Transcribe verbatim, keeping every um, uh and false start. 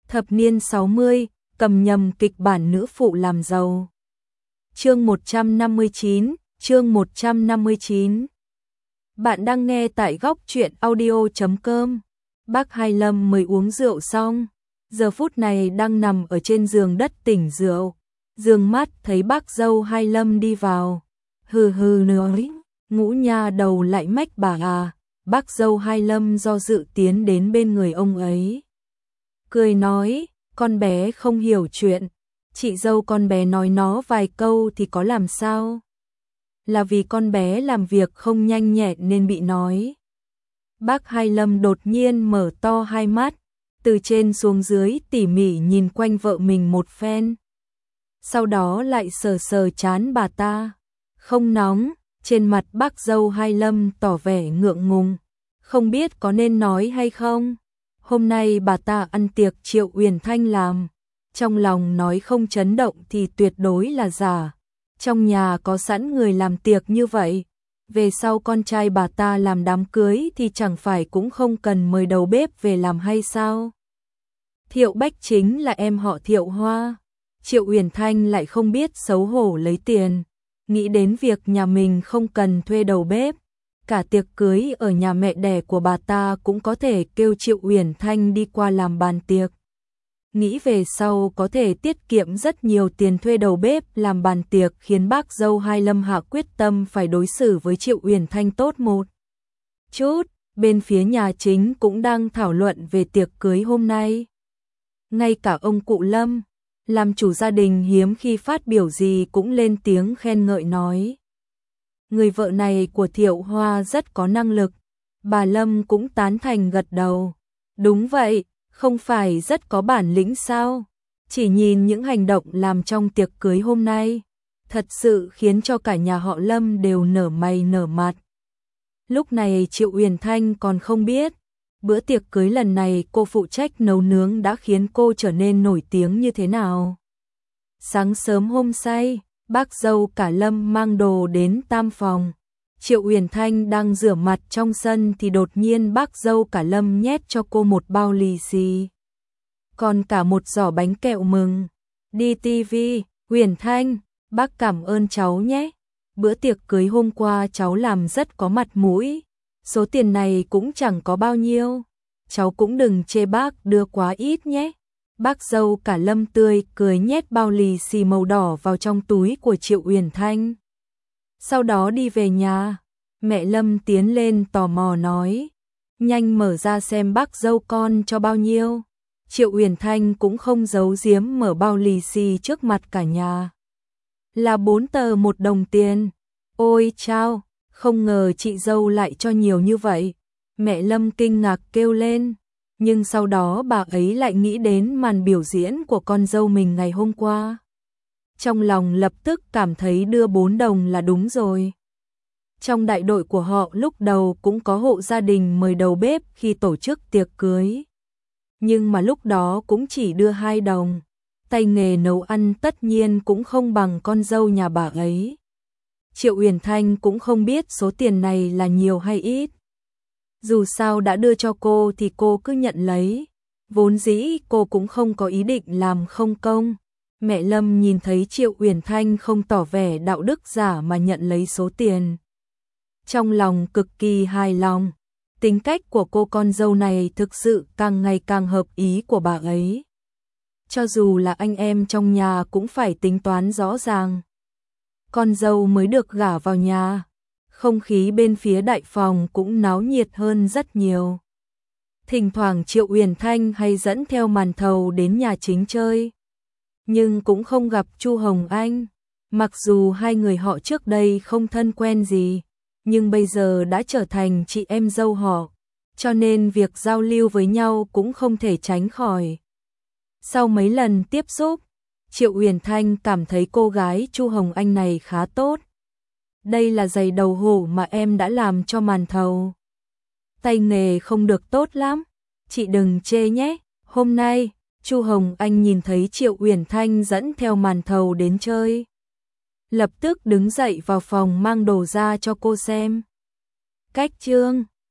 Thập niên sáu mươi, cầm nhầm kịch bản nữ phụ làm giàu. Chương một trăm năm mươi chín, chương một trăm năm mươi chín. Bạn đang nghe tại góc truyện audio chấm com. Bác Hai Lâm mới uống rượu xong, giờ phút này đang nằm ở trên giường đất tỉnh rượu. Dương mắt thấy bác dâu Hai Lâm đi vào. Hừ hừ nói, ngũ nha đầu lại mách bà à. Bác dâu Hai Lâm do dự tiến đến bên người ông ấy. Cười nói, con bé không hiểu chuyện. Chị dâu con bé nói nó vài câu thì có làm sao? Là vì con bé làm việc không nhanh nhẹn nên bị nói. Bác Hai Lâm đột nhiên mở to hai mắt, từ trên xuống dưới tỉ mỉ nhìn quanh vợ mình một phen. Sau đó lại sờ sờ trán bà ta. Không nóng, trên mặt bác dâu Hai Lâm tỏ vẻ ngượng ngùng. Không biết có nên nói hay không? Hôm nay bà ta ăn tiệc Triệu Uyển Thanh làm. Trong lòng nói không chấn động thì tuyệt đối là giả. Trong nhà có sẵn người làm tiệc như vậy. Về sau con trai bà ta làm đám cưới thì chẳng phải cũng không cần mời đầu bếp về làm hay sao? Thiệu Bách chính là em họ Thiệu Hoa. Triệu Uyển Thanh lại không biết xấu hổ lấy tiền. Nghĩ đến việc nhà mình không cần thuê đầu bếp. Cả tiệc cưới ở nhà mẹ đẻ của bà ta cũng có thể kêu Triệu Uyển Thanh đi qua làm bàn tiệc. Nghĩ về sau có thể tiết kiệm rất nhiều tiền thuê đầu bếp làm bàn tiệc khiến bác dâu Hai Lâm hạ quyết tâm phải đối xử với Triệu Uyển Thanh tốt một chút. Bên phía nhà chính cũng đang thảo luận về tiệc cưới hôm nay. Ngay cả ông cụ Lâm, làm chủ gia đình hiếm khi phát biểu gì cũng lên tiếng khen ngợi nói. Người vợ này của Thiệu Hoa rất có năng lực. Bà Lâm cũng tán thành gật đầu. Đúng vậy, không phải rất có bản lĩnh sao? Chỉ nhìn những hành động làm trong tiệc cưới hôm nay, thật sự khiến cho cả nhà họ Lâm đều nở mày nở mặt. Lúc này Triệu Uyển Thanh còn không biết, bữa tiệc cưới lần này cô phụ trách nấu nướng đã khiến cô trở nên nổi tiếng như thế nào. Sáng sớm hôm say, bác dâu cả Lâm mang đồ đến tam phòng. Triệu Uyển Thanh đang rửa mặt trong sân thì đột nhiên bác dâu cả Lâm nhét cho cô một bao lì xì. Còn cả một giỏ bánh kẹo mừng. Đi tivi, Uyển Thanh, bác cảm ơn cháu nhé. Bữa tiệc cưới hôm qua cháu làm rất có mặt mũi. Số tiền này cũng chẳng có bao nhiêu. Cháu cũng đừng chê bác đưa quá ít nhé. Bác dâu cả Lâm tươi cười nhét bao lì xì màu đỏ vào trong túi của Triệu Uyển Thanh. Sau đó đi về nhà. Mẹ Lâm tiến lên tò mò nói, nhanh mở ra xem bác dâu con cho bao nhiêu. Triệu Uyển Thanh cũng không giấu giếm mở bao lì xì trước mặt cả nhà. Là bốn tờ một đồng tiền. Ôi chao, không ngờ chị dâu lại cho nhiều như vậy. Mẹ Lâm kinh ngạc kêu lên. Nhưng sau đó bà ấy lại nghĩ đến màn biểu diễn của con dâu mình ngày hôm qua. Trong lòng lập tức cảm thấy đưa bốn đồng là đúng rồi. Trong đại đội của họ lúc đầu cũng có hộ gia đình mời đầu bếp khi tổ chức tiệc cưới. Nhưng mà lúc đó cũng chỉ đưa hai đồng. Tay nghề nấu ăn tất nhiên cũng không bằng con dâu nhà bà ấy. Triệu Uyển Thanh cũng không biết số tiền này là nhiều hay ít. Dù sao đã đưa cho cô thì cô cứ nhận lấy. Vốn dĩ cô cũng không có ý định làm không công. Mẹ Lâm nhìn thấy Triệu Uyển Thanh không tỏ vẻ đạo đức giả mà nhận lấy số tiền. Trong lòng cực kỳ hài lòng. Tính cách của cô con dâu này thực sự càng ngày càng hợp ý của bà ấy. Cho dù là anh em trong nhà cũng phải tính toán rõ ràng. Con dâu mới được gả vào nhà. Không khí bên phía đại phòng cũng náo nhiệt hơn rất nhiều. Thỉnh thoảng Triệu Uyển Thanh hay dẫn theo màn thầu đến nhà chính chơi. Nhưng cũng không gặp Chu Hồng Anh. Mặc dù hai người họ trước đây không thân quen gì, nhưng bây giờ đã trở thành chị em dâu họ, cho nên việc giao lưu với nhau cũng không thể tránh khỏi. Sau mấy lần tiếp xúc, Triệu Uyển Thanh cảm thấy cô gái Chu Hồng Anh này khá tốt. Đây là giày đầu hổ mà em đã làm cho màn thầu. Tay nghề không được tốt lắm, chị đừng chê nhé. Hôm nay Chu Hồng Anh nhìn thấy Triệu Uyển Thanh dẫn theo màn thầu đến chơi, lập tức đứng dậy vào phòng mang đồ ra cho cô xem. Cách chương